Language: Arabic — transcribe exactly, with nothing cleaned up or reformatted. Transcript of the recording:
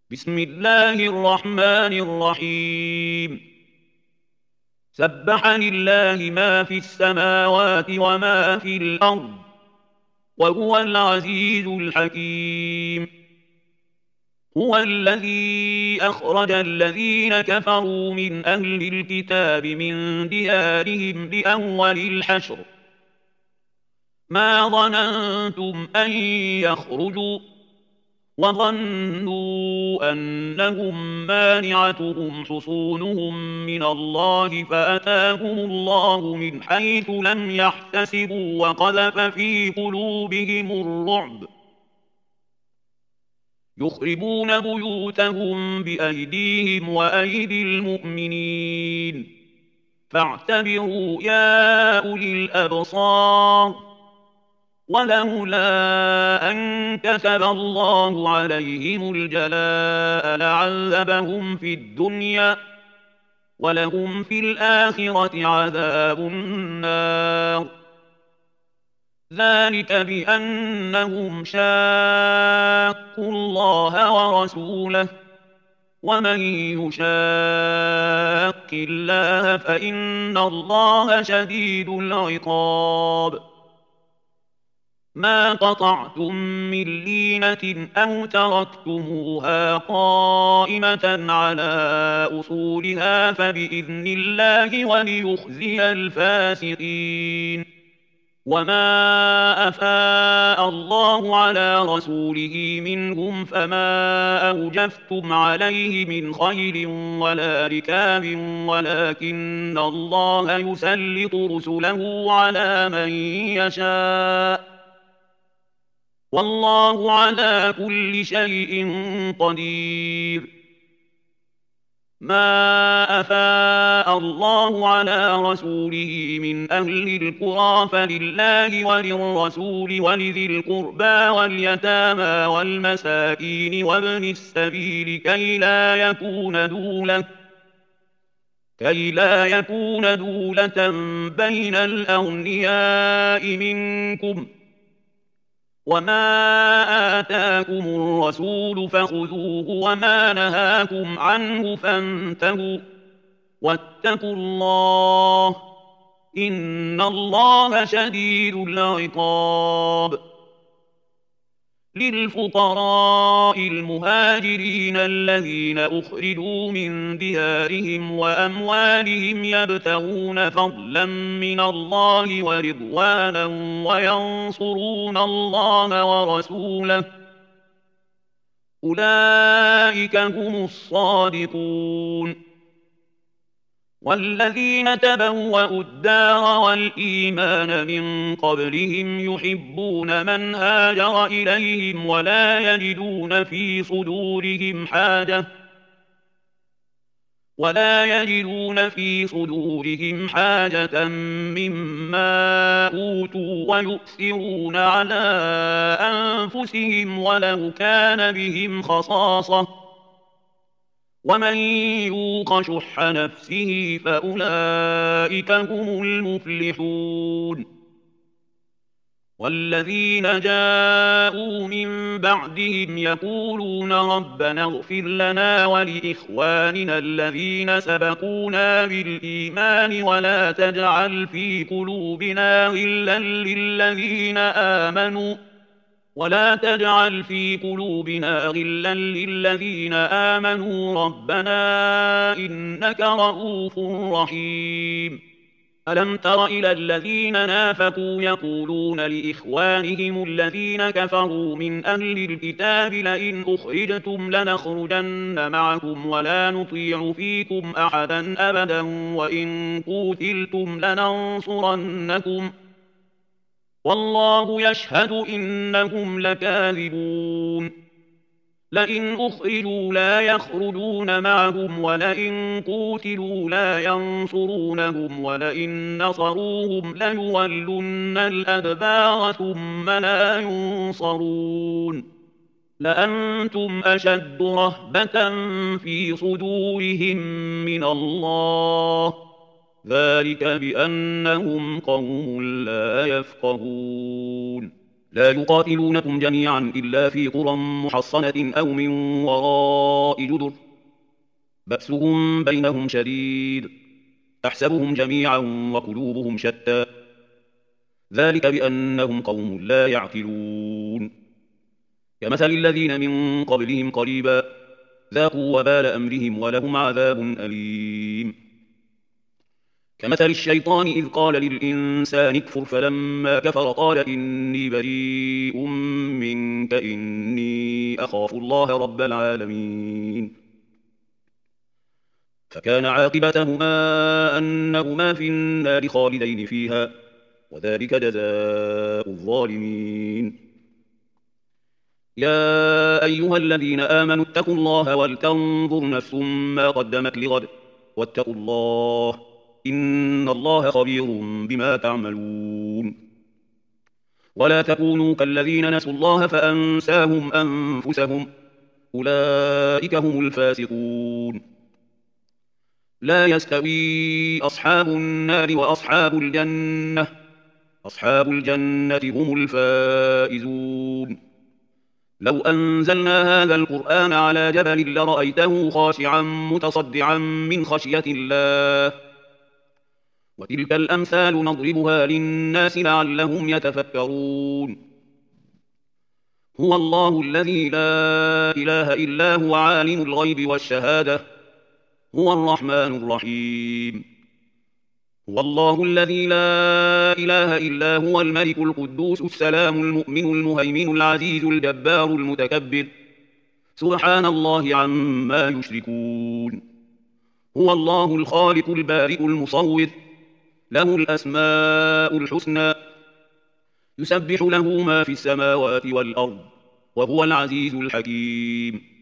بسم الله الرحمن الرحيم. سبح لله ما في السماوات وما في الأرض وهو العزيز الحكيم. هو الذي أخرج الذين كفروا من أهل الكتاب من ديارهم لأول الحشر ما ظننتم أن يخرجوا وظنوا أنهم مانعتهم حصونهم من الله فأتاهم الله من حيث لم يحتسبوا وقذف في قلوبهم الرعب يخربون بيوتهم بأيديهم وأيدي المؤمنين فاعتبروا يا أولي الأبصار. ولولا أن كتب الله عليهم الجلاء لعذبهم في الدنيا ولهم في الآخرة عذاب النار. ذلك بأنهم شاقوا الله ورسوله ومن يشاق الله فإن الله شديد العقاب. ما قطعتم من لينة أو تركتموها قائمة على أصولها فبإذن الله وليخزي الفاسقين. وما أفاء الله على رسوله منهم فما أوجفتم عليه من خيل ولا ركاب ولكن الله يسلط رسله على من يشاء والله على كل شيء قدير. ما أفاء الله على رسوله من أهل القرى فلله وللرسول ولذي القربى واليتامى والمساكين وابن السبيل كي لا يكون دولة كي لا يكون دولة بين الأغنياء منكم. وما آتاكم الرسول فخذوه وما نهاكم عنه فانتهوا واتقوا الله إن الله شديد العقاب. للفقراء المهاجرين الذين أخرجوا من ديارهم وأموالهم يبتغون فضلا من الله ورضوانا وينصرون الله ورسوله أولئك هم الصادقون. والذين تبوأوا الدار والإيمان من قبلهم يحبون من هاجر إليهم ولا يجدون في صدورهم حاجة ولا يجدون في صدورهم حاجة مما أوتوا ويؤثرون على أنفسهم ولو كان بهم خصاصة ومن يوق شح نفسه فأولئك هم المفلحون. والذين جاءوا من بعدهم يقولون ربنا اغفر لنا ولإخواننا الذين سبقونا بالإيمان ولا تجعل في قلوبنا غلا للذين آمنوا ولا تجعل في قلوبنا غلا للذين آمنوا ربنا إنك رؤوف رحيم. ألم تر إلى الذين نافقوا يقولون لإخوانهم الذين كفروا من أهل الكتاب لئن أخرجتم لنخرجن معكم ولا نطيع فيكم أحدا أبدا وإن قوتلتم لننصرنكم والله يشهد إنهم لكاذبون. لئن أخرجوا لا يخرجون معهم ولئن قوتلوا لا ينصرونهم ولئن نصروهم ليولن الأدبار ثم لا ينصرون. لأنتم أشد رهبة في صدورهم من الله ذلك بأنهم قوم لا يفقهون. لا يقاتلونكم جميعا إلا في قرى محصنة أو من وراء وراء جدر بأسهم بينهم شديد تحسبهم جميعا وقلوبهم شتى ذلك بأنهم قوم لا يعقلون كمثل الذين من قبلهم قريبا ذاقوا وبال أمرهم ولهم عذاب أليم كمثل الشيطان إذ قال للإنسان اكفر فلما كفر قال إني بريء منك إني أخاف الله رب العالمين فكان عاقبتهما أنهما في النار خالدين فيها وذلك جزاء الظالمين يا أيها الذين آمنوا اتقوا الله ولتنظر نفس ما قدمت لغد واتقوا الله إن الله خبير بما تعملون ولا تكونوا كالذين نسوا الله فأنساهم أنفسهم أولئك هم الفاسقون لا يستوي أصحاب النار وأصحاب الجنة أصحاب الجنة هم الفائزون لو أنزلنا هذا القرآن على جبل لرأيته خاشعا متصدعا من خشية الله وتلك الأمثال نضربها للناس لعلهم يتفكرون هو الله الذي لا إله إلا هو عالم الغيب والشهادة هو الرحمن الرحيم هو الله الذي لا إله إلا هو الملك القدوس السلام المؤمن المهيمن العزيز الجبار المتكبر سبحان الله عما يشركون هو الله الخالق البارئ المصور له الأسماء الحسنى يسبح له ما في السماوات والأرض وهو العزيز الحكيم